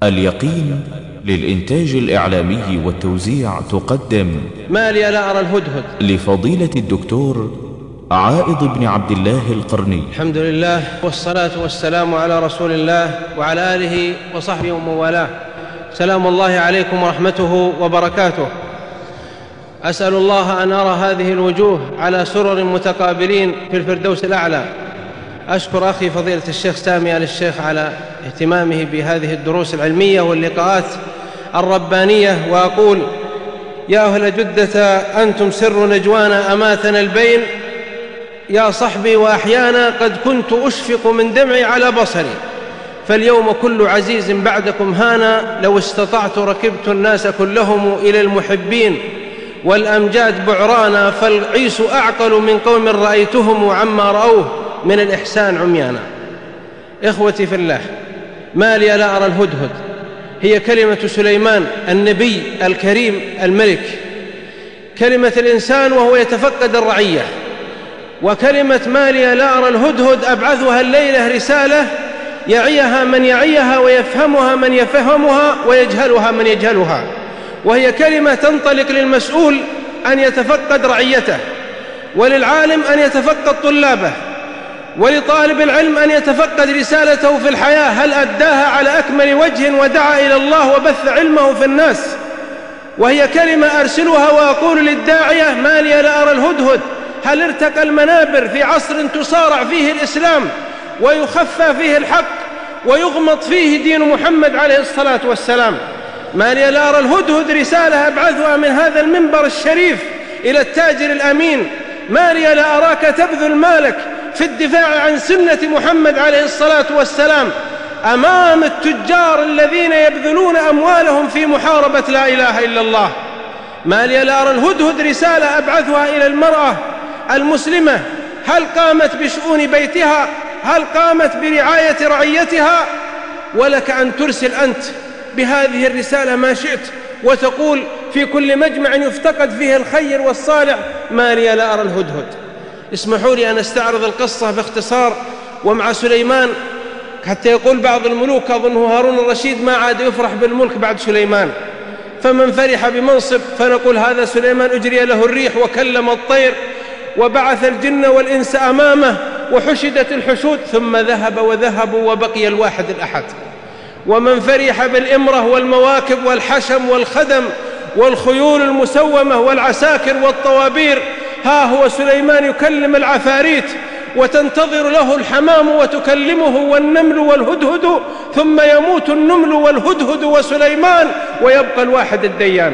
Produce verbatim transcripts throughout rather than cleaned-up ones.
اليقين للإنتاج الإعلامي والتوزيع تقدم ما لي لا أرى الهدهد لفضيلة الدكتور عائض بن عبد الله القرني. الحمد لله والصلاة والسلام على رسول الله وعلى آله وصحبه ومن والاه. سلام الله عليكم ورحمته وبركاته. أسأل الله أن أرى هذه الوجوه على سرر متقابلين في الفردوس الأعلى. أشكر أخي فضيلة الشيخ سامي آل الشيخ على اهتمامه بهذه الدروس العلمية واللقاءات الربانية، وأقول: يا أهل جدة أنتم سر نجوانا أماتنا البين، يا صحبي وأحيانا قد كنت أشفق من دمعي على بصري، فاليوم كل عزيز بعدكم هانا، لو استطعت ركبت الناس كلهم إلى المحبين، والأمجاد بعرانا، فالعيس أعقل من قوم رأيتهم عما رأوه من الإحسان عميانا. إخوتي في الله، ما لي لا أرى الهدهد هي كلمة سليمان النبي الكريم الملك، كلمة الإنسان وهو يتفقد الرعية، وكلمة ما لي لا أرى الهدهد أبعثها الليلة رسالة يعيها من يعيها ويفهمها من يفهمها ويجهلها من يجهلها، وهي كلمة تنطلق للمسؤول أن يتفقد رعيته، وللعالم أن يتفقد طلابه، ولطالب العلم أن يتفقد رسالته في الحياة هل أداها على أكمل وجه ودعا إلى الله وبث علمه في الناس. وهي كلمة أرسلها وأقول للداعية: ما لي لا أرى الهدهد، هل ارتقى المنابر في عصر تصارع فيه الإسلام ويخفى فيه الحق ويغمط فيه دين محمد عليه الصلاة والسلام؟ ما لي لا أرى الهدهد رسالة أبعثها من هذا المنبر الشريف إلى التاجر الأمين: ما لي لا أراك تبذل مالك في الدفاع عن سنة محمد عليه الصلاة والسلام أمام التجار الذين يبذلون أموالهم في محاربة لا إله إلا الله. ما لي لا أرى الهدهد رسالة أبعثها إلى المرأة المسلمة: هل قامت بشؤون بيتها؟ هل قامت برعاية رعيتها؟ ولك أن ترسل أنت بهذه الرسالة ما شئت وتقول في كل مجمع يفتقد فيه الخير والصالح: ما لي لا أرى الهدهد. اسمحوا لي أن أستعرض القصة باختصار ومع سليمان، حتى يقول بعض الملوك، أظنه هارون الرشيد: ما عاد يفرح بالملك بعد سليمان، فمن فرح بمنصب فنقول هذا سليمان أجري له الريح وكلم الطير وبعث الجن والإنس أمامه وحشدت الحشود، ثم ذهب وذهبوا وبقي الواحد الأحد. ومن فرح بالإمرة والمواكب والحشم والخدم والخيول المسومة والعساكر والطوابير، ها هو سليمان يكلم العفاريت وتنتظر له الحمام وتكلمه والنمل والهدهد، ثم يموت النمل والهدهد وسليمان ويبقى الواحد الديان.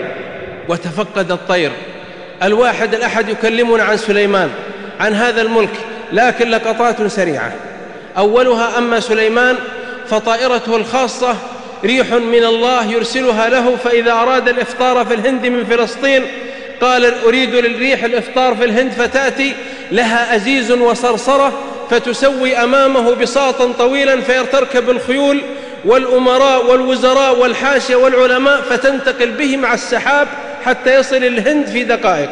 وتفقد الطير الواحد الأحد يكلمنا عن سليمان، عن هذا الملك، لكن لقطات سريعة. أولها: أما سليمان فطائرته الخاصة ريح من الله يرسلها له، فإذا أراد الإفطار في الهند من فلسطين قال: أريد للريح الإفطار في الهند، فتأتي لها أزيز وصرصرة فتسوي أمامه بساطا طويلا، فيرتركب الخيول والأمراء والوزراء والحاشية والعلماء، فتنتقل به مع السحاب حتى يصل الهند في دقائق.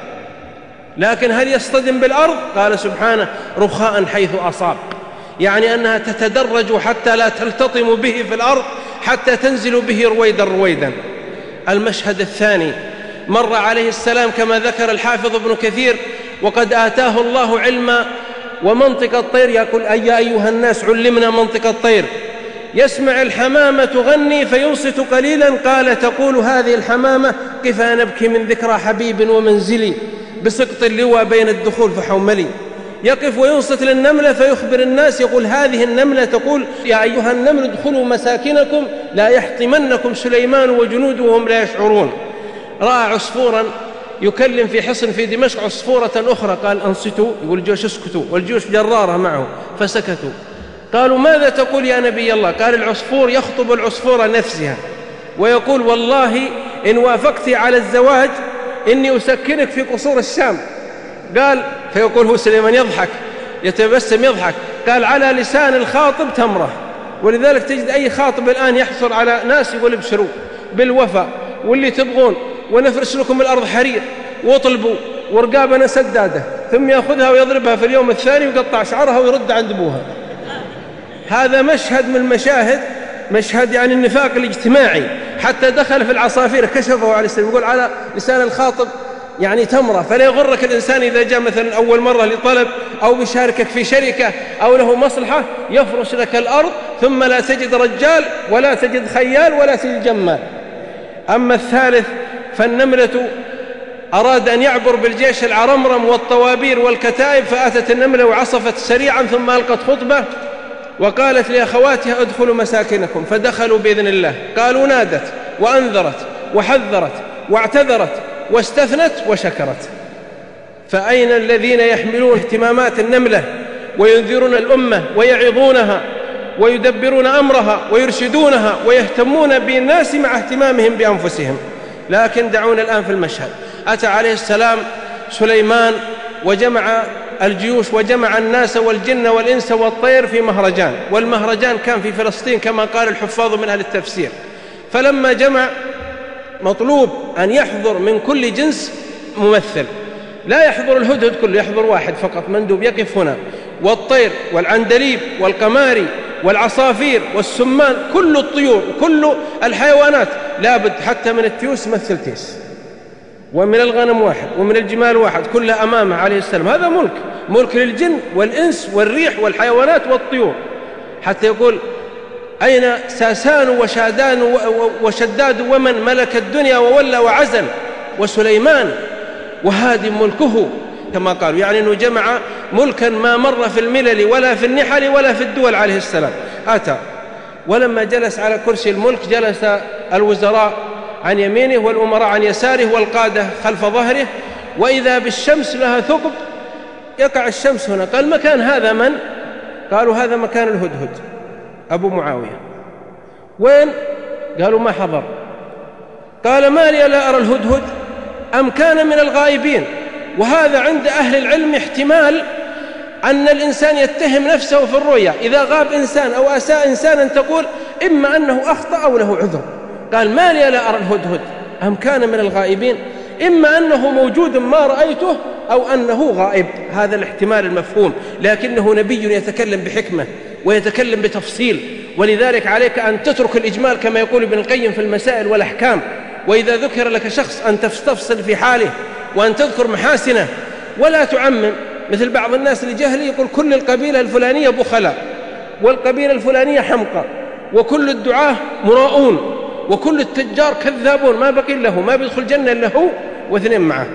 لكن هل يصطدم بالأرض؟ قال سبحانه: رخاء حيث أصاب، يعني أنها تتدرج حتى لا تلتطم به في الأرض، حتى تنزل به رويدا رويدا. المشهد الثاني: مر عليه السلام كما ذكر الحافظ ابن كثير وقد آتاه الله علما ومنطق الطير، يقول: أي أيها الناس علمنا منطق الطير. يسمع الحمامة تغني فينصت قليلا، قال: تقول هذه الحمامة: قفا نبكي من ذكرى حبيب ومنزلي، بسقط اللوى بين الدخول فحوملي. يقف وينصت للنملة فيخبر الناس، يقول: هذه النملة تقول: يا أيها النمل ادخلوا مساكنكم لا يحطمنكم سليمان وجنوده وهم لا يشعرون. رأى عصفورا يكلم في حصن في دمشق عصفورة أخرى، قال: أنصتوا، يقول الجيوش: اسكتوا، والجيوش جرارة معه، فسكتوا. قالوا: ماذا تقول يا نبي الله؟ قال: العصفور يخطب العصفورة نفسها ويقول: والله إن وافقت على الزواج إني أسكنك في قصور الشام. قال، فيقول هو سليمان يضحك يتبسم يضحك، قال: على لسان الخاطب تمرة. ولذلك تجد أي خاطب الآن يحصل على ناس يقول: ابشروا بالوفاء واللي تبغون، ونفرش لكم الأرض حرير، واطلبوا ورقابنا سدادة، ثم يأخذها ويضربها في اليوم الثاني ويقطع شعرها ويرد عند أبوها. هذا مشهد من المشاهد مشهد يعني النفاق الاجتماعي، حتى دخل في العصافير كشفه عليه السلام، يقول على لسان الخاطب يعني تمرة، فلا يغرك الإنسان إذا جاء مثلا أول مرة لطلب أو بيشاركك في شركة أو له مصلحة يفرش لك الأرض ثم لا تجد رجال ولا تجد خيال ولا تجد جمال. أما الثالث فالنملة أراد أن يعبر بالجيش العرمرم والطوابير والكتائب، فأتت النملة وعصفت سريعا ثم ألقت خطبة وقالت لأخواتها ادخلوا مساكنكم، فدخلوا بإذن الله. قالوا نادت وأنذرت وحذرت واعتذرت واستثنت وشكرت. فأين الذين يحملون اهتمامات النملة وينذرون الأمة ويعظونها ويدبرون أمرها ويرشدونها ويهتمون بالناس مع اهتمامهم بأنفسهم؟ لكن دعونا الآن في المشهد. أتى عليه السلام سليمان وجمع الجيوش وجمع الناس والجن والإنس والطير في مهرجان، والمهرجان كان في فلسطين كما قال الحفاظ من أهل التفسير. فلما جمع مطلوب أن يحضر من كل جنس ممثل، لا يحضر الهدهد كله، يحضر واحد فقط مندوب يقف هنا، والطير والعندليب والقماري والعصافير والسمان، كل الطيور كل الحيوانات لابد، حتى من التيوس مثل تيس، ومن الغنم واحد ومن الجمال واحد، كلها أمامه عليه السلام. هذا ملك ملك للجن والإنس والريح والحيوانات والطيور، حتى يقول أين ساسان وشادان وشداد ومن ملك الدنيا وولى وعزل وسليمان وهادم ملكه، كما قالوا، يعني أنه جمع ملكا ما مر في الملل ولا في النحل ولا في الدول عليه السلام. أتى ولما جلس على كرسي الملك جلس الوزراء عن يمينه والأمراء عن يساره والقادة خلف ظهره، وإذا بالشمس لها ثقب يقع الشمس هنا. قال مكان هذا من؟ قالوا هذا مكان الهدهد أبو معاوية. وين؟ قالوا ما حضر. قال ما لي لا أرى الهدهد أم كان من الغائبين؟ وهذا عند أهل العلم احتمال أن الإنسان يتهم نفسه في الرؤيا، إذا غاب إنسان أو أساء إنسانا تقول إما أنه أخطأ أو له عذر. قال ما لي لا أرى الهدهد أم كان من الغائبين، إما أنه موجود ما رأيته أو أنه غائب، هذا الاحتمال المفهوم، لكنه نبي يتكلم بحكمة ويتكلم بتفصيل، ولذلك عليك أن تترك الإجمال كما يقول ابن القيم في المسائل والأحكام، وإذا ذكر لك شخص أن تستفصل في حاله وأن تذكر محاسنه ولا تعمم، مثل بعض الناس لجهل يقول كل القبيلة الفلانية بخلاء والقبيلة الفلانية حمقى وكل الدعاة مراؤون وكل التجار كذابون، ما بقي له ما بيدخل جنة إلا هو واثنين معه.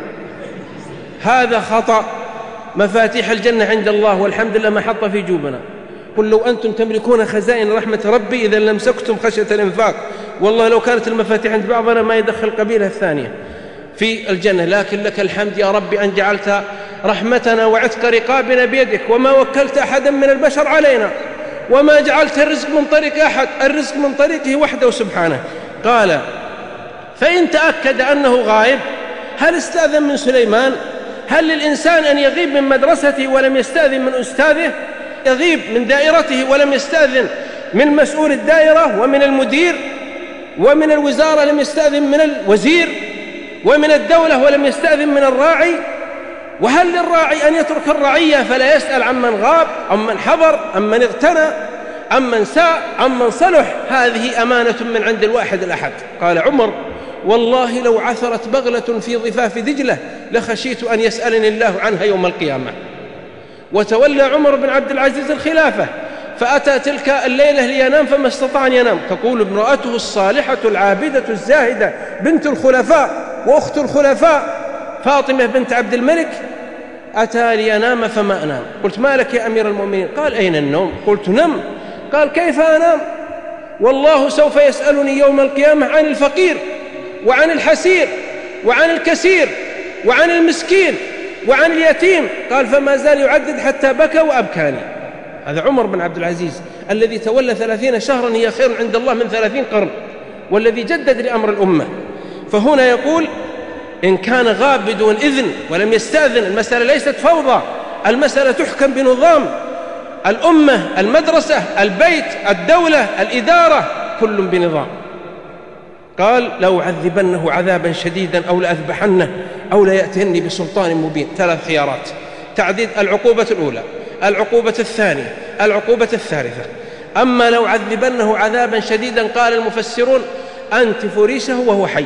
هذا خطأ. مفاتيح الجنة عند الله والحمد لله ما حط في جوبنا. قل لو أنتم تملكون خزائن رحمة ربي إذا لمسكتم خشية الإنفاق، والله لو كانت المفاتيح عند بعضنا ما يدخل القبيلة الثانية في الجنة. لكن لك الحمد يا ربي أن جعلت رحمتنا وعتق رقابنا بيدك، وما وكلت أحدا من البشر علينا، وما جعلت الرزق من طريق أحد، الرزق من طريقه وحده سبحانه. قال فإن تأكد أنه غائب هل استأذن من سليمان؟ هل للإنسان أن يغيب من مدرسته ولم يستأذن من أستاذه؟ يغيب من دائرته ولم يستأذن من مسؤول الدائرة ومن المدير، ومن الوزارة لم يستأذن من الوزير، ومن الدولة ولم يستأذن من الراعي؟ وهل للراعي أن يترك الرعية فلا يسأل عمن غاب أم من حضر أم من اغتنى أم من ساء أم من صلح؟ هذه أمانة من عند الواحد الأحد. قال عمر والله لو عثرت بغلة في ضفاف دجلة لخشيت أن يسألني الله عنها يوم القيامة. وتولى عمر بن عبد العزيز الخلافة، فأتى تلك الليلة لينام فما استطاع أن ينام. تقول امرأته الصالحة العابدة الزاهدة بنت الخلفاء وأخت الخلفاء فاطمة بنت عبد الملك أتى لينام فما أنام. قلت ما لك يا أمير المؤمنين؟ قال أين النوم؟ قلت نم. قال كيف أنام والله سوف يسألني يوم القيامة عن الفقير وعن الحسير وعن الكسير وعن المسكين وعن اليتيم. قال فما زال يعدد حتى بكى وأبكاني. هذا عمر بن عبد العزيز الذي تولى ثلاثين شهرا هي خير عند الله من ثلاثين قرن، والذي جدد لأمر الأمة. فهنا يقول إن كان غاب بدون إذن ولم يستأذن، المسألة ليست فوضى، المسألة تحكم بنظام. الأمة، المدرسة، البيت، الدولة، الإدارة، كل بنظام. قال لو عذبنه عذابا شديدا أو لأذبحنه أو ليأتيني بسلطان مبين. ثلاث خيارات: تعديد العقوبة الأولى، العقوبة الثانية، العقوبة الثالثة. أما لو عذبنه عذابا شديدا قال المفسرون أنتف ريشه وهو حي،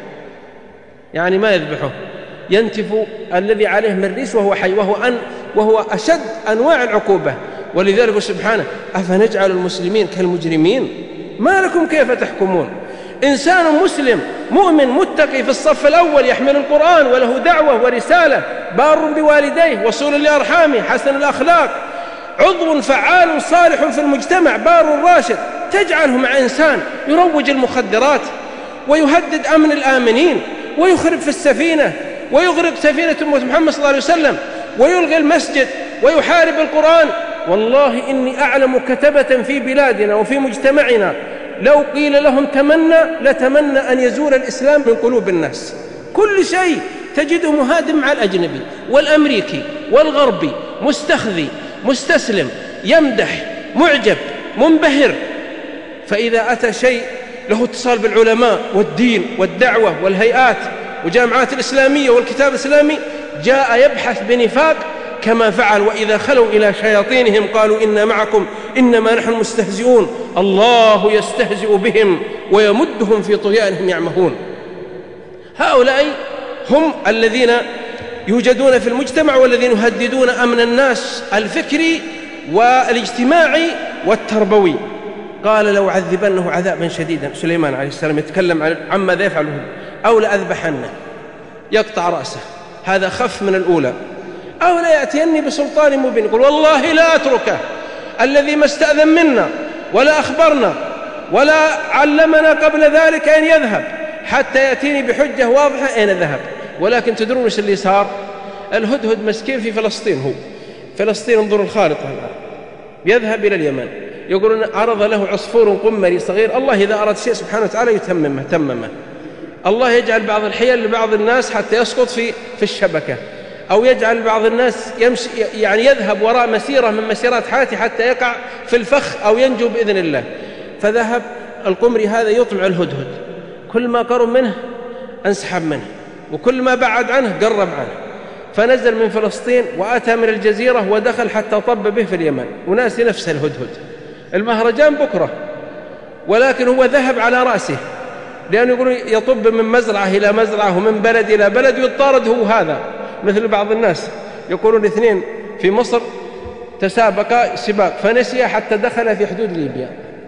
يعني ما يذبحه، ينتف الذي عليه من ريش وهو حي، وهو, أن وهو أشد أنواع العقوبة. ولذلك سبحانه أفنجعل المسلمين كالمجرمين ما لكم كيف تحكمون. إنسان مسلم مؤمن متقي في الصف الأول يحمل القرآن وله دعوة ورسالة، بار بوالديه وصول لأرحامه حسن الأخلاق، عضو فعال صالح في المجتمع بار راشد، تجعله مع إنسان يروج المخدرات ويهدد أمن الآمنين ويخرب في السفينة ويغرق سفينة محمد صلى الله عليه وسلم ويلغي المسجد ويحارب القرآن. والله إني أعلم كتبة في بلادنا وفي مجتمعنا لو قيل لهم تمنى لتمنى أن يزول الإسلام من قلوب الناس. كل شيء تجده مهادم مع الأجنبي والأمريكي والغربي، مستخذي مستسلم، يمدح معجب منبهر. فإذا أتى شيء له اتصال بالعلماء والدين والدعوة والهيئات وجامعات الإسلامية والكتاب الإسلامي جاء يبحث بنفاق كما فعل وإذا خلوا إلى شياطينهم قالوا إنا معكم إنما نحن مستهزئون، الله يستهزئ بهم ويمدهم في طغيانهم يعمهون. هؤلاء هم الذين يوجدون في المجتمع والذين يهددون أمن الناس الفكري والاجتماعي والتربوي. قال لو عذبنه عذابا شديدا، سليمان عليه السلام يتكلم عن ماذا يفعله، أو لأذبحنه يقطع رأسه، هذا خف من الأولى، أو لا يأتيني بسلطان مبين، يقول والله لا أتركه الذي ما استأذن منا ولا أخبرنا ولا علمنا قبل ذلك أن يذهب حتى يأتيني بحجة واضحة أين ذهب. ولكن تدرون ايش اللي صار؟ الهدهد مسكين في فلسطين، هو فلسطين انظروا الخارطة الآن، يذهب إلى اليمن، يقولون عرض له عصفور قمري صغير، الله إذا أراد شيء سبحانه وتعالى يتممه تممه. الله يجعل بعض الحيل لبعض الناس حتى يسقط في في الشبكة، أو يجعل بعض الناس يمشي يعني يذهب وراء مسيرة من مسيرات حياته حتى يقع في الفخ أو ينجو بإذن الله. فذهب القمري هذا يطلع الهدهد، كل ما قرب منه انسحب منه، وكل ما بعد عنه قرب عنه، فنزل من فلسطين وأتى من الجزيرة ودخل حتى طب به في اليمن، وناسي نفس الهدهد. المهرجان بكرة، ولكن هو ذهب على رأسه، لأنه يقول يطب من مزرعة إلى مزرعة ومن بلد إلى بلد ويطارد هو هذا، مثل بعض الناس يقولون اثنين في مصر تسابقا سباق فنسي حتى دخل في حدود ليبيا.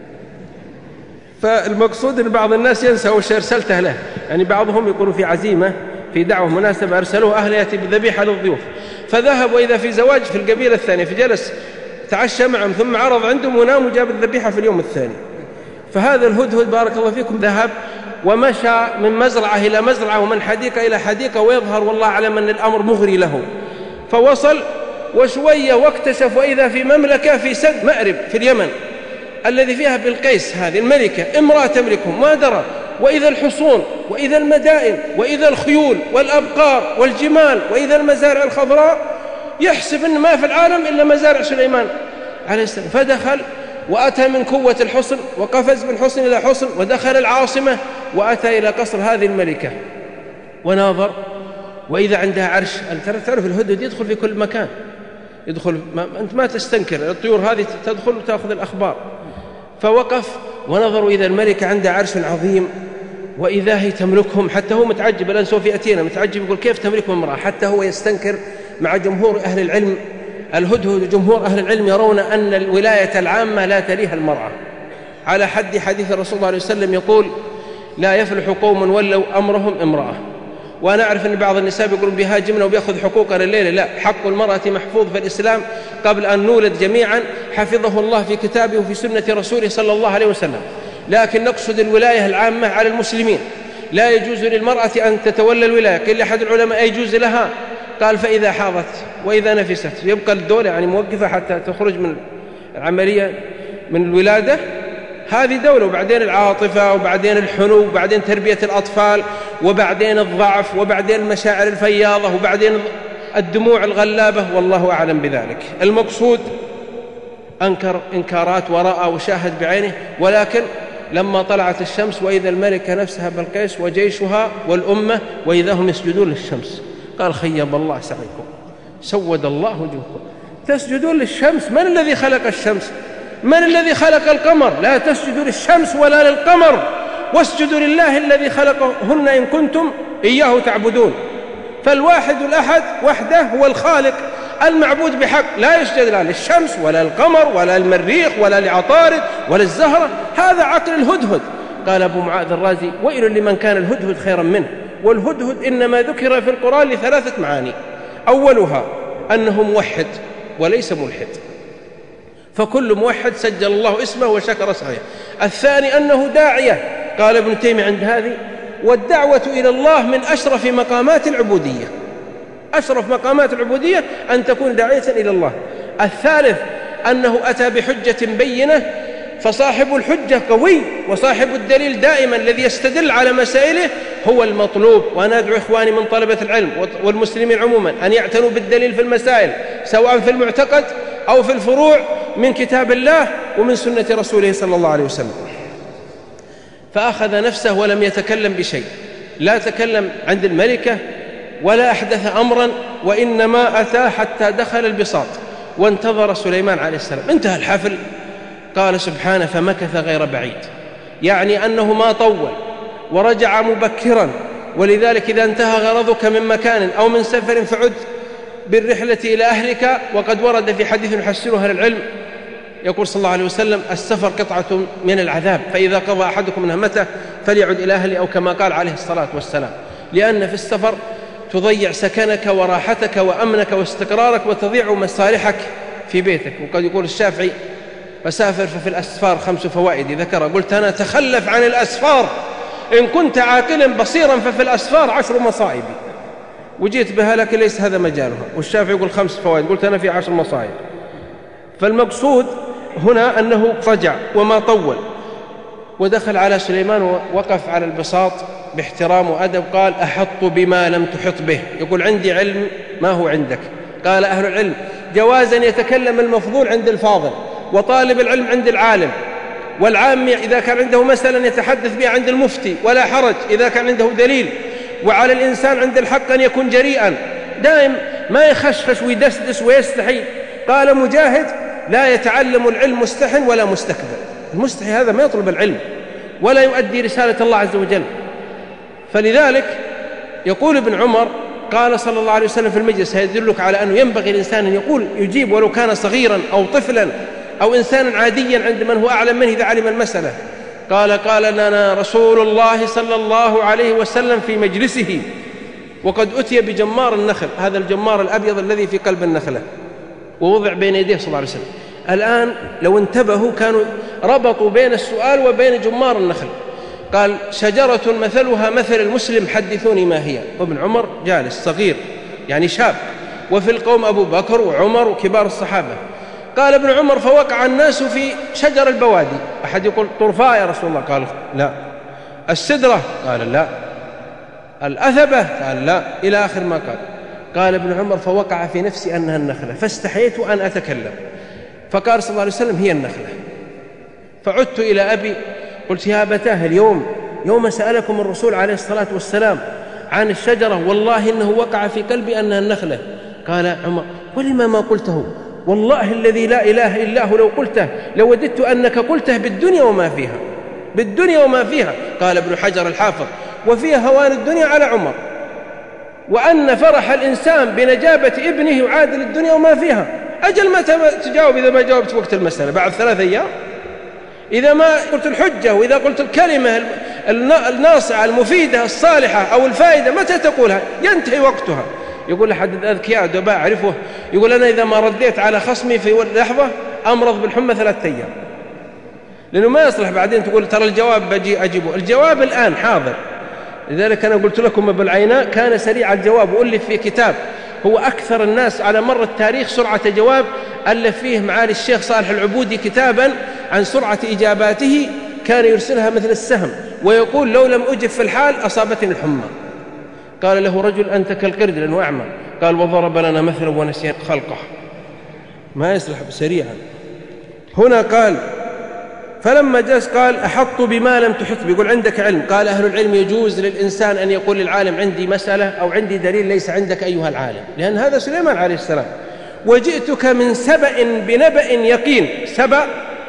فالمقصود أن بعض الناس ينسى وش أرسلته له، يعني بعضهم يقولوا في عزيمة في دعوة مناسبة أرسلوه أهل يأتي بذبيحة للضيوف، فذهب وإذا في زواج في القبيلة الثانية، فجلس تعشى معهم ثم عرض عندهم ونام وجاب الذبيحة في اليوم الثاني. فهذا الهدهد بارك الله فيكم ذهب ومشى من مزرعة إلى مزرعة ومن حديقة إلى حديقة، ويظهر والله أعلم أن الأمر مغري له. فوصل وشوية واكتشف وإذا في مملكة في سد مأرب في اليمن الذي فيها بلقيس هذه الملكة امرأة تملكهم ما درى، وإذا الحصون وإذا المدائن وإذا الخيول والأبقار والجمال وإذا المزارع الخضراء، يحسب أن ما في العالم إلا مزارع سليمان عليه السلام. فدخل وأتى من قوة الحصن وقفز من حصن إلى حصن ودخل العاصمة وأتى إلى قصر هذه الملكة وناظر، وإذا عندها عرش. أنت تعرف الهدهد يدخل في كل مكان، يدخل ما أنت ما تستنكر، الطيور هذه تدخل وتأخذ الأخبار. فوقف ونظروا إذا الملكة عندها عرش عظيم وإذا هي تملكهم، حتى هو متعجب، الآن سوف يأتينا متعجب يقول كيف تملكهم امرأة، حتى هو يستنكر مع جمهور أهل العلم. الهدهد وجمهور أهل العلم يرون أن الولاية العامة لا تليها المرأة، على حد حديث الرسول صلى الله عليه وسلم يقول لا يفلح قوم ولوا أمرهم امرأة. وأنا أعرف أن بعض النساء يقولون بهاجمنا وبيأخذ حقوقنا الليلة، لا، حق المرأة محفوظ في الإسلام قبل أن نولد جميعا، حفظه الله في كتابه وفي سنة رسوله صلى الله عليه وسلم. لكن نقصد الولاية العامة على المسلمين، لا يجوز للمرأة أن تتولى الولاية. قيل أحد العلماء يجوز لها، قال فإذا حاضت وإذا نفست، يبقى الدولة يعني موقفة حتى تخرج من العملية من الولادة، هذه دولة، وبعدين العاطفة وبعدين الحنو وبعدين تربية الأطفال وبعدين الضعف وبعدين المشاعر الفياضة وبعدين الدموع الغلابة، والله أعلم بذلك. المقصود أنكر إنكارات ورأى وشاهد بعينه، ولكن لما طلعت الشمس وإذا الملكة نفسها بلقيس وجيشها والأمة وإذا هم يسجدون للشمس، قال خيب الله سعيكم، سود الله وجوهكم، تسجدون للشمس، من الذي خلق الشمس؟ من الذي خلق القمر؟ لا تسجدوا للشمس ولا للقمر واسجدوا لله الذي خلقهن إن كنتم إياه تعبدون. فالواحد الأحد وحده هو الخالق المعبود بحق، لا يسجد لا للشمس ولا للقمر ولا للمريخ ولا لعطارد ولا الزهرة. هذا عقل الهدهد. قال أبو معاذ الرازي: ويل لمن كان الهدهد خيرا منه. والهدهد إنما ذكر في القرآن لثلاثة معاني: أولها أنه موحد وليس ملحد، فكل موحد سجل الله اسمه وشكر سعيه. الثاني أنه داعية، قال ابن تيمية عند هذه: والدعوة إلى الله من أشرف مقامات العبودية. أشرف مقامات العبودية أن تكون داعية إلى الله. الثالث أنه أتى بحجة بينة، فصاحب الحجة قوي، وصاحب الدليل دائما الذي يستدل على مسائله هو المطلوب. وأنا أدعو إخواني من طلبة العلم والمسلمين عموما أن يعتنوا بالدليل في المسائل، سواء في المعتقد أو في الفروع، من كتاب الله ومن سنة رسوله صلى الله عليه وسلم. فأخذ نفسه ولم يتكلم بشيء، لا تكلم عند الملكة ولا أحدث أمرا، وإنما أتى حتى دخل البساط وانتظر سليمان عليه السلام. انتهى الحفل. قال سبحانه: فمكث غير بعيد، يعني أنه ما طول ورجع مبكرا. ولذلك إذا انتهى غرضك من مكان أو من سفر فعد بالرحلة إلى أهلك. وقد ورد في حديث يحسنه أهل العلم، يقول صلى الله عليه وسلم: السفر قطعة من العذاب، فإذا قضى أحدكم مهمته فليعد إلى أهله، أو كما قال عليه الصلاة والسلام. لأن في السفر تضيع سكنك وراحتك وأمنك واستقرارك، وتضيع مصالحك في بيتك. وقد يقول الشافعي: فسافر ففي الأسفار خمس فوائد ذكر. قلت أنا: تخلف عن الأسفار، إن كنت عاقلا بصيرا ففي الأسفار عشر مصائب. وجيت بها لكن ليس هذا مجالها. والشافعي يقول خمس فوائد، قلت أنا في عشر مصائب. فالمقصود هنا أنه رجع وما طول، ودخل على سليمان ووقف على البساط باحترام وأدب. قال: أحط بما لم تحط به. يقول: عندي علم ما هو عندك. قال أهل العلم: جوازا يتكلم المفضول عند الفاضل، وطالب العلم عند العالم، والعامي إذا كان عنده مسألة يتحدث بها عند المفتي، ولا حرج إذا كان عنده دليل. وعلى الإنسان عند الحق أن يكون جريئا دائم، ما يخشخش ويدسدس ويستحي. قال مجاهد: لا يتعلم العلم مستح ولا مستكبر. المستحي هذا ما يطلب العلم ولا يؤدي رسالة الله عز وجل. فلذلك يقول ابن عمر: قال صلى الله عليه وسلم في المجلس: يدلك على أنه ينبغي الإنسان أن يقول يجيب ولو كان صغيرا أو طفلا أو إنسانا عاديا عند من هو أعلم منه إذا علم المسألة. قال: قال لنا رسول الله صلى الله عليه وسلم في مجلسه، وقد أتي بجمار النخل، هذا الجمار الأبيض الذي في قلب النخلة، ووضع بين يديه صلى الله عليه وسلم. الآن لو انتبهوا كانوا ربطوا بين السؤال وبين جمار النخل. قال: شجرة مثلها مثل المسلم، حدثوني ما هي. وابن عمر جالس صغير يعني شاب، وفي القوم أبو بكر وعمر وكبار الصحابة. قال ابن عمر: فوقع الناس في شجر البوادي. أحد يقول: طرفاء يا رسول الله؟ قال: لا. السدرة؟ قال: لا. الأثبة؟ قال: لا. إلى آخر ما قال. قال ابن عمر: فوقع في نفسي أنها النخلة، فاستحييت أن أتكلم. فقال صلى الله عليه وسلم: هي النخلة. فعدت إلى أبي قلت: يا أبتاه، اليوم يوم سألكم الرسول عليه الصلاة والسلام عن الشجرة، والله إنه وقع في قلبي أنها النخلة. قال عمر: ولما ما قلته؟ والله الذي لا إله إلا هو لو قلته لوددت أنك قلته بالدنيا وما فيها، بالدنيا وما فيها. قال ابن حجر الحافظ: وفيها هوان الدنيا على عمر، وأن فرح الإنسان بنجابة ابنه يعادل الدنيا وما فيها. أجل ما تجاوب إذا ما جاوبت وقت المسألة بعد ثلاثة أيام. إذا ما قلت الحجة وإذا قلت الكلمة الناصعة المفيدة الصالحة أو الفائدة متى تقولها؟ ينتهي وقتها. يقول أحد الأذكياء دباء أعرفه، يقول: أنا إذا ما رديت على خصمي في لحظة أمرض بالحمى ثلاثة أيام، لأنه ما يصلح بعدين تقول ترى الجواب بجي أجيبه. الجواب الآن حاضر. لذلك أنا قلت لكم أبو العيناء كان سريع الجواب، وألف في كتاب هو أكثر الناس على مر التاريخ سرعة جواب، ألف فيه معالي الشيخ صالح العبودي كتابا عن سرعة إجاباته، كان يرسلها مثل السهم، ويقول: لو لم أجب في الحال أصابتني الحمى. قال له رجل: أنت كالقرد لأنه أعمى. قال: وضرب لنا مثلا ونسي خلقه. ما يصلح سريعا. هنا قال: فلما جلس قال: أحط بما لم تحط. بيقول: عندك علم. قال: أهل العلم يجوز للإنسان أن يقول للعالم: عندي مسألة أو عندي دليل ليس عندك أيها العالم، لأن هذا سليمان عليه السلام. وجئتك من سبأ بنبأ يقين. سبأ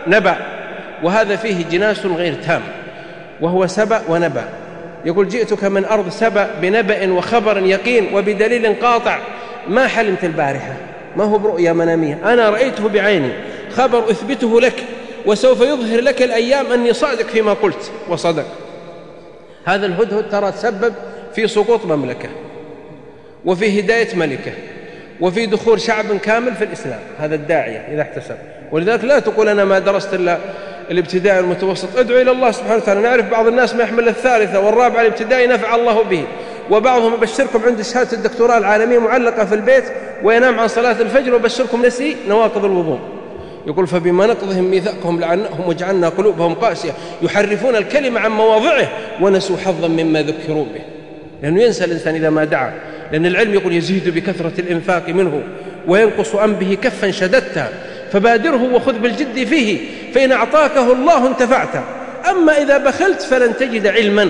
نبأ، وهذا فيه جناس غير تام، وهو سبأ ونبأ. يقول جئتك من أرض سبأ بنبأ وخبر يقين وبدليل قاطع ما حلمت البارحة، ما هو برؤيا منامية، أنا رأيته بعيني، خبر أثبته لك، وسوف يظهر لك الأيام أني صادق فيما قلت. وصدق. هذا الهدهد ترى تسبب في سقوط مملكة، وفي هداية ملكة، وفي دخول شعب كامل في الإسلام. هذا الداعية إذا احتسب. ولذلك لا تقول أنا ما درست إلا الابتدائي المتوسط، ادعو إلى الله سبحانه وتعالى. نعرف بعض الناس ما يحمل الثالثة والرابعة الابتدائي نفع الله به، وبعضهم أبشركم عنده شهادة الدكتوراه العالمية معلقة في البيت وينام عن صلاة الفجر، وبشركم نسي نواقض الوضوء. يقول فبما نقضهم ميثاقهم لعناهم وجعلنا قلوبهم قاسية يحرفون الكلمة عن مواضعه ونسوا حظا مما ذكروا به. لأنه ينسى الإنسان إذا ما دعا، لأن العلم يقول يزيد بكثرة الإنفاق منه وينقص أن به كفا شددت، فبادره وخذ بالجد فيه فإن أعطاكه الله انتفعت، أما إذا بخلت فلن تجد علما.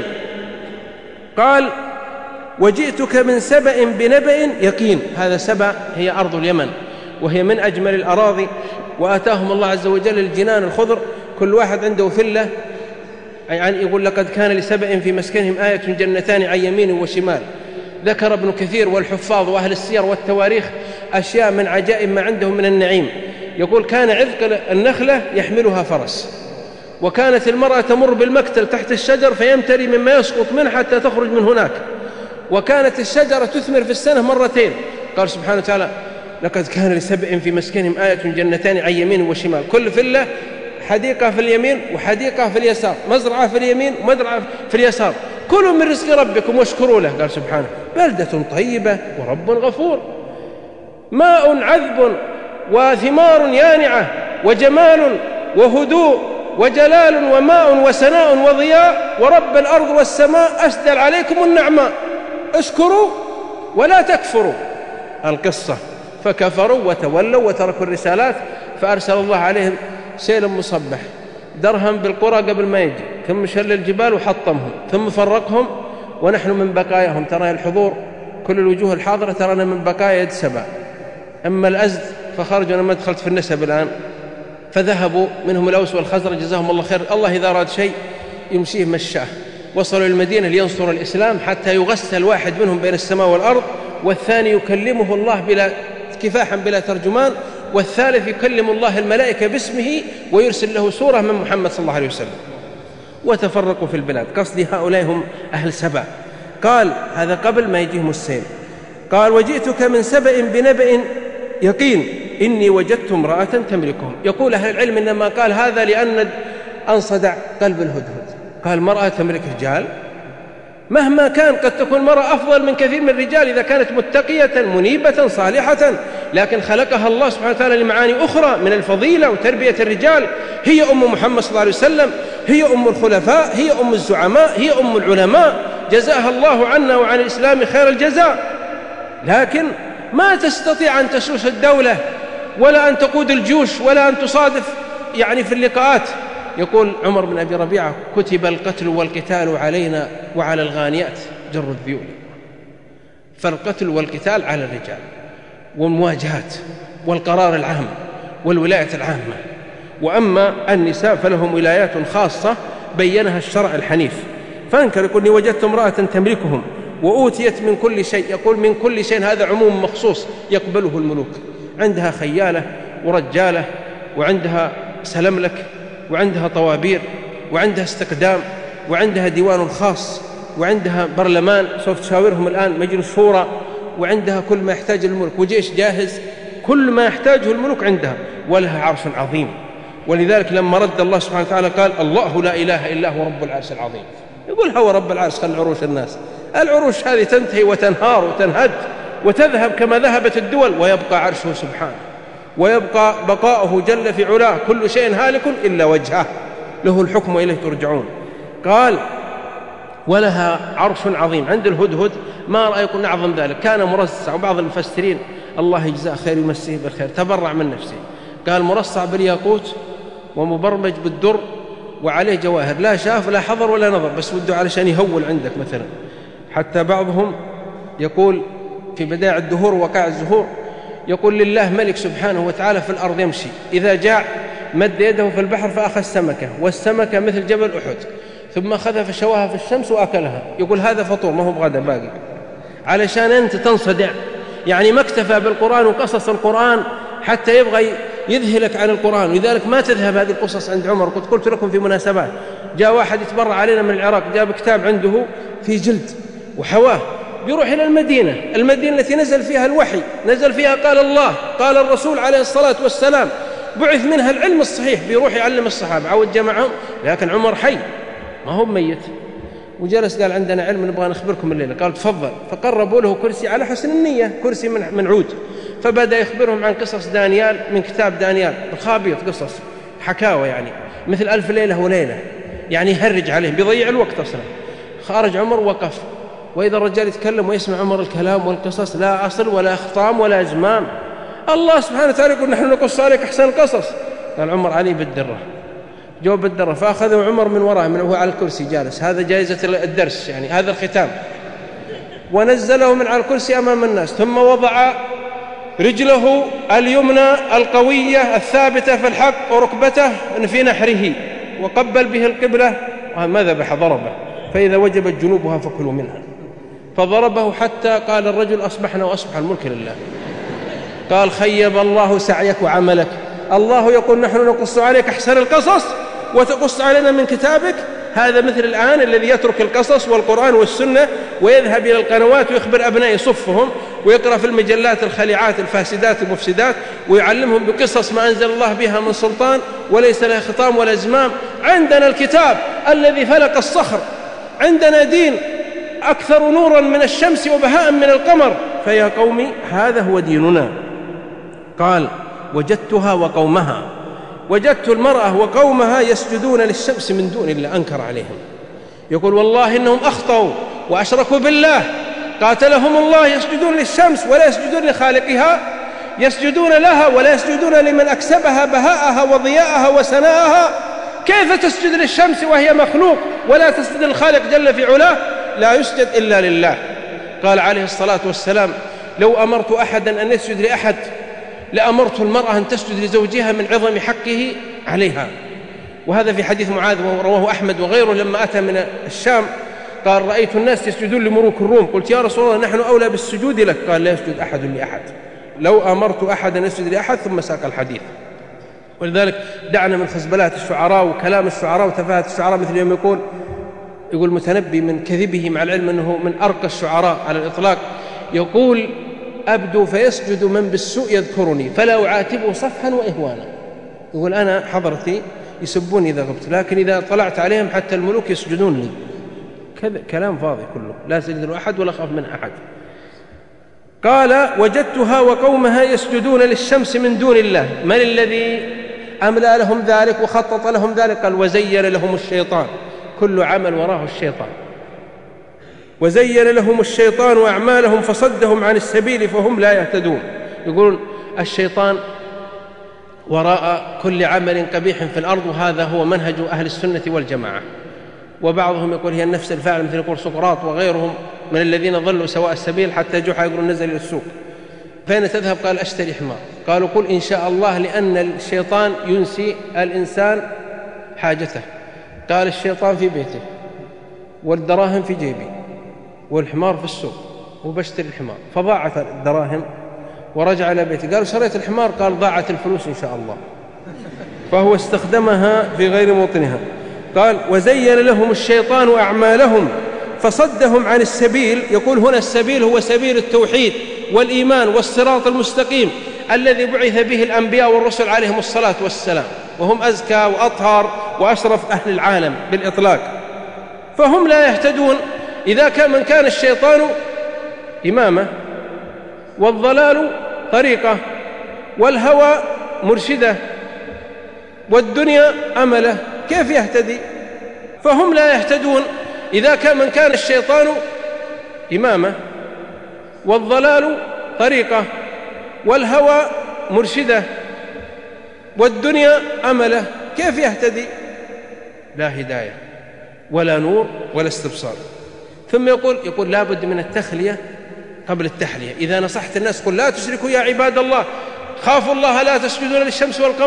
قال وجئتك من سبأ بنبأ يقين. هذا سبأ هي أرض اليمن، وهي من أجمل الأراضي، وآتاهم الله عز وجل الجنان الخضر، كل واحد عنده فلة. يعني يقول لقد كان لسبأ في مسكنهم آية جنتان عن يمين وشمال. ذكر ابن كثير والحفاظ وأهل السير والتواريخ أشياء من عجائب ما عندهم من النعيم. يقول كان عذق النخلة يحملها فرس، وكانت المرأة تمر بالمكتل تحت الشجر فيمتري مما يسقط منه حتى تخرج من هناك، وكانت الشجرة تثمر في السنة مرتين. قال سبحانه وتعالى لقد كان لسبأ في مسكنهم آية جنتان عن يمين وشمال، كل فلة حديقة في اليمين وحديقة في اليسار، مزرعة في اليمين ومزرعة في اليسار، كلوا من رزق ربكم واشكروا له. قال سبحانه بلدة طيبة ورب غفور، ماء عذب وثمار يانعة وجمال وهدوء وجلال وماء وسناء وضياء، ورب الأرض والسماء أسدل عليكم النعماء، اشكروا ولا تكفروا. القصة فكفروا وتولوا وتركوا الرسالات، فأرسل الله عليهم سيل مصبح، درهم بالقرى قبل ما يجي، ثم شل الجبال وحطمهم، ثم فرقهم، ونحن من بقاياهم. ترى الحضور كل الوجوه الحاضرة ترانا من بقايا يد سبع. أما الأزد فخرجوا، أنا ما دخلت في النسب الآن، فذهبوا منهم الأوس والخزرج جزاهم الله خير، الله إذا أراد شيء يمشيه مشاه. وصلوا للمدينة لينصر الإسلام حتى يغسل واحد منهم بين السماء والأرض، والثاني يكلمه الله بلا كفاحا بلا ترجمان، والثالث يكلم الله الملائكة باسمه ويرسل له سورة من محمد صلى الله عليه وسلم. وتفرقوا في البلاد. قصدي هؤلاء هم أهل سبأ. قال هذا قبل ما يجيهم السيل. قال وجئتك من سبأ بنبأ يقين إني وجدت امرأة تملكهم. يقول أهل العلم إنما قال هذا لأن أنصدع قلب الهدهد. قال مرأة تملك رجال، مهما كان قد تكون مرأة أفضل من كثير من الرجال إذا كانت متقية منيبة صالحة، لكن خلقها الله سبحانه وتعالى لمعاني أخرى من الفضيلة وتربية الرجال. هي أم محمد صلى الله عليه وسلم، هي أم الخلفاء، هي أم الزعماء، هي أم العلماء، جزاها الله عنا وعن الإسلام خير الجزاء. لكن ما تستطيع أن تسوس الدولة ولا أن تقود الجيوش ولا أن تصادف يعني في اللقاءات. يقول عمر بن أبي ربيعة كتب القتل والقتال علينا وعلى الغانيات جر الذيول. فالقتل والقتال على الرجال، والمواجهات والقرار العام والولاية العامة، وأما النساء فلهم ولايات خاصة بينها الشرع الحنيف. فانكر يقول إني وجدت امرأة تملكهم وأوتيت من كل شيء. يقول من كل شيء هذا عموم مخصوص يقبله الملوك. عندها خيالة ورجالة، وعندها سلملك، وعندها طوابير، وعندها استقدام، وعندها ديوان خاص، وعندها برلمان سوف تشاورهم الآن مجلس شورى، وعندها كل ما يحتاج الملك، وجيش جاهز، كل ما يحتاجه الملوك عندها، ولها عرش عظيم. ولذلك لما رد الله سبحانه وتعالى قال الله لا إله إلا هو رب العرش العظيم. يقول هو رب العرش خل عروش الناس، العروش هذه تنتهي وتنهار وتنهد وتذهب كما ذهبت الدول، ويبقى عرشه سبحانه، ويبقى بقاؤه جل في علاه، كل شيء هالك إلا وجهه له الحكم وإليه ترجعون. قال ولها عرش عظيم. عند الهدهد ما رأيكم أعظم ذلك، كان مرصع، وبعض المفسرين الله يجزاه خير يمسيه بالخير تبرع من نفسه، قال مرصع بالياقوت ومبرمج بالدر وعليه جواهر، لا شاف لا حضر ولا نظر، بس وده علشان يهول عندك مثلا. حتى بعضهم يقول في بداية الدهور وقاع الزهور، يقول لله ملك سبحانه وتعالى في الأرض يمشي، إذا جاع مد يده في البحر فأخذ سمكة، والسمكة مثل جبل أحد، ثم أخذها فشواها في الشمس وأكلها. يقول هذا فطور ما هو بغدا باقي، علشان أنت تنصدع. يعني ما اكتفى بالقرآن وقصص القرآن حتى يبغى يذهلك عن القرآن، ولذلك ما تذهب هذه القصص عند عمر. قد قلت لكم في مناسبات، جاء واحد يتبرع علينا من العراق، جاب كتاب عنده في جلد وحواه، بيروح إلى المدينة، المدينة التي نزل فيها الوحي، نزل فيها قال الله قال الرسول عليه الصلاة والسلام، بعث منها العلم الصحيح، بيروح يعلم الصحابة، عود جمعهم. لكن عمر حي ما هو ميت، وجلس قال عندنا علم نبغى نخبركم الليلة. قال تفضل. فقربوا له كرسي على حسن النية، كرسي من عود، فبدأ يخبرهم عن قصص دانيال من كتاب دانيال الخابيط، قصص حكاوة يعني مثل ألف ليلة وليلة، يعني يهرج عليهم بيضيع الوقت أصلا. خارج عمر وقف، وإذا الرجال يتكلم ويسمع عمر الكلام والقصص لا أصل ولا أخطام ولا أزمام. الله سبحانه وتعالى يقول نحن نقص عليك أحسن القصص. قال عمر علي بالدرة، جو بالدرة، فأخذوا عمر من وراء من هو على الكرسي جالس، هذا جائزة الدرس يعني هذا الختام، ونزله من على الكرسي أمام الناس، ثم وضع رجله اليمنى القوية الثابتة في الحق وركبته في نحره، وقبل به القبلة، وما ذبح ضربه، فإذا وجبت جنوبها فكلوا منها. فضربه حتى قال الرجل أصبحنا وأصبح الملك لله. قال خيب الله سعيك وعملك، الله يقول نحن نقص عليك أحسن القصص وتقص علينا من كتابك. هذا مثل الآن الذي يترك القصص والقرآن والسنة ويذهب إلى القنوات ويخبر أبناء صفهم ويقرأ في المجلات الخليعات الفاسدات المفسدات ويعلمهم بقصص ما أنزل الله بها من سلطان وليس لها خطام ولا زمام. عندنا الكتاب الذي فلق الصخر، عندنا دين أكثر نورا من الشمس وبهاء من القمر، فيا قومي هذا هو ديننا. قال وجدتها وقومها، وجدت المرأة وقومها يسجدون للشمس من دون الله، أنكر عليهم. يقول والله إنهم أخطأوا وأشركوا بالله، قاتلهم الله، يسجدون للشمس ولا يسجدون لخالقها، يسجدون لها ولا يسجدون لمن أكسبها بهاءها وضياءها وسناءها. كيف تسجد للشمس وهي مخلوق ولا تسجد للخالق جل في علاه؟ لا يسجد إلا لله. قال عليه الصلاة والسلام لو أمرت أحدا أن يسجد لأحد لأمرت المرأة أن تسجد لزوجها من عظم حقه عليها. وهذا في حديث معاذ ورواه أحمد وغيره لما أتى من الشام، قال رأيت الناس يسجدون لملوك الروم، قلت يا رسول الله نحن أولى بالسجود لك، قال لا يسجد أحد لأحد، لو أمرت أحدا أن يسجد لأحد، ثم ساق الحديث. ولذلك دعنا من خزبلات الشعراء وكلام الشعراء وتفاهة الشعراء، مثل يوم يقول يقول متنبي من كذبه مع العلم أنه من أرقى الشعراء على الإطلاق، يقول أبدو فيسجد من بالسوء يذكرني فلا أعاتبه صفحا وإهوانا. يقول أنا حضرتي يسبوني إذا غبت، لكن إذا طلعت عليهم حتى الملوك يسجدون لي. كذا كلام فاضي كله، لا سجد أحد ولا خاف من أحد. قال وجدتها وقومها يسجدون للشمس من دون الله. من الذي أملى لهم ذلك وخطط لهم ذلك؟ قال وزين لهم الشيطان، كل عمل وراه الشيطان. وزين لهم الشيطان وأعمالهم فصدهم عن السبيل فهم لا يهتدون. يقولون الشيطان وراء كل عمل قبيح في الأرض، وهذا هو منهج أهل السنة والجماعة. وبعضهم يقول هي النفس الفاعل، مثل يقول سقراط وغيرهم من الذين ضلوا سواء السبيل حتى جحا يقولون نزل إلى السوق. فين تذهب؟ قال أشتري حمار. قالوا قل إن شاء الله، لأن الشيطان ينسي الإنسان حاجته. قال الشيطان في بيته والدراهم في جيبي والحمار في السوق وبشتري الحمار. فضاعت الدراهم ورجع إلى بيته. قالوا شريت الحمار، قال ضاعت الفلوس إن شاء الله. فهو استخدمها في غير موطنها. قال وزين لهم الشيطان أعمالهم فصدهم عن السبيل. يقول هنا السبيل هو سبيل التوحيد والإيمان والصراط المستقيم الذي بعث به الأنبياء والرسل عليهم الصلاة والسلام، وهم أزكى وأطهر وأشرف أهل العالم بالإطلاق. فهم لا يهتدون. إذا كان من كان الشيطان إمامه والضلال طريقه والهوى مرشده والدنيا أمله، كيف يهتدي؟ فهم لا يهتدون. إذا كان من كان الشيطان إمامه والضلال طريقه والهوى مرشده والدنيا أمله، كيف يهتدي؟ لا هداية ولا نور ولا استبصار. ثم يقول يقول لا بد من التخلية قبل التحلية. إذا نصحت الناس قل لا تشركوا يا عباد الله، خافوا الله لا تسجدون للشمس والقمر،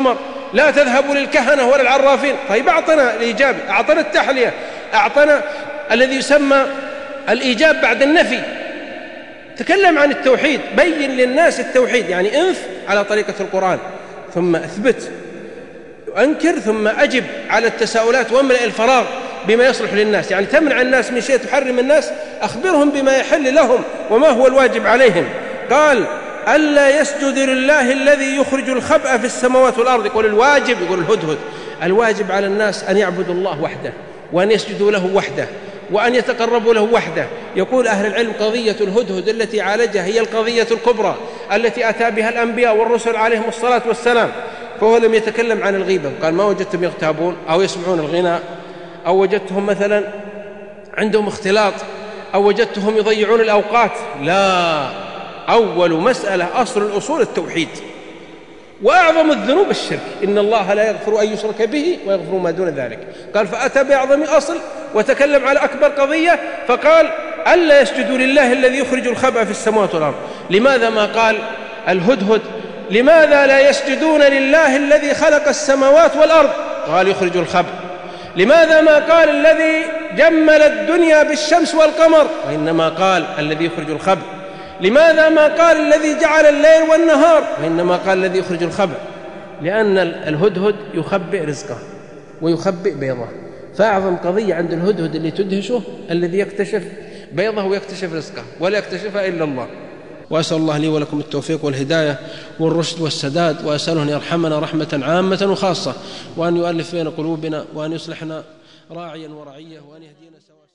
لا تذهبوا للكهنة ولا العرافين. طيب أعطنا الإيجاب، أعطنا التحلية، أعطنا الذي يسمى الإيجاب بعد النفي. تكلم عن التوحيد، بين للناس التوحيد، يعني انف على طريقة القرآن ثم اثبت، أنكر ثم أجب على التساؤلات واملأ الفراغ بما يصلح للناس. يعني تمنع الناس من شيء تحرم الناس، أخبرهم بما يحل لهم وما هو الواجب عليهم. قال ألا يسجد لله الذي يخرج الخبأ في السماوات والأرض. يقول الواجب، يقول الهدهد الواجب على الناس أن يعبدوا الله وحده، وأن يسجدوا له وحده، وأن يتقربوا له وحده. يقول أهل العلم قضية الهدهد التي عالجها هي القضية الكبرى التي أتى بها الأنبياء والرسل عليهم الصلاة والسلام. فهو لم يتكلم عن الغيبة، قال ما وجدتم يغتابون أو يسمعون الغناء، أو وجدتهم مثلا عندهم اختلاط، أو وجدتهم يضيعون الأوقات. لا، أول مسألة أصل الأصول التوحيد، وأعظم الذنوب الشرك. إن الله لا يغفر أن يشرك به ويغفر ما دون ذلك. قال فأتى بأعظم أصل وتكلم على أكبر قضية، فقال ألا يسجدوا لله الذي يخرج الخبأ في السماوات والأرض. لماذا ما قال الهدهد لماذا لا يسجدون لله الذي خلق السماوات والأرض؟ قال يخرج الخبأ. لماذا ما قال الذي جمل الدنيا بالشمس والقمر؟ وإنما قال الذي يخرج الخبأ. لماذا ما قال الذي جعل الليل والنهار؟ وإنما قال الذي يخرج الخبأ. لأن الهدهد يخبئ رزقه ويخبئ بيضه. فأعظم قضية عند الهدهد اللي تدهشه الذي يكتشف بيضه ويكتشف رزقه، ولا يكتشفها إلا الله. وأسأل الله لي ولكم التوفيق والهداية والرشد والسداد، وأسأله أن يرحمنا رحمة عامة وخاصة، وأن يؤلف بين قلوبنا، وأن يصلحنا راعيا ورعية، وأن يهدينا سواء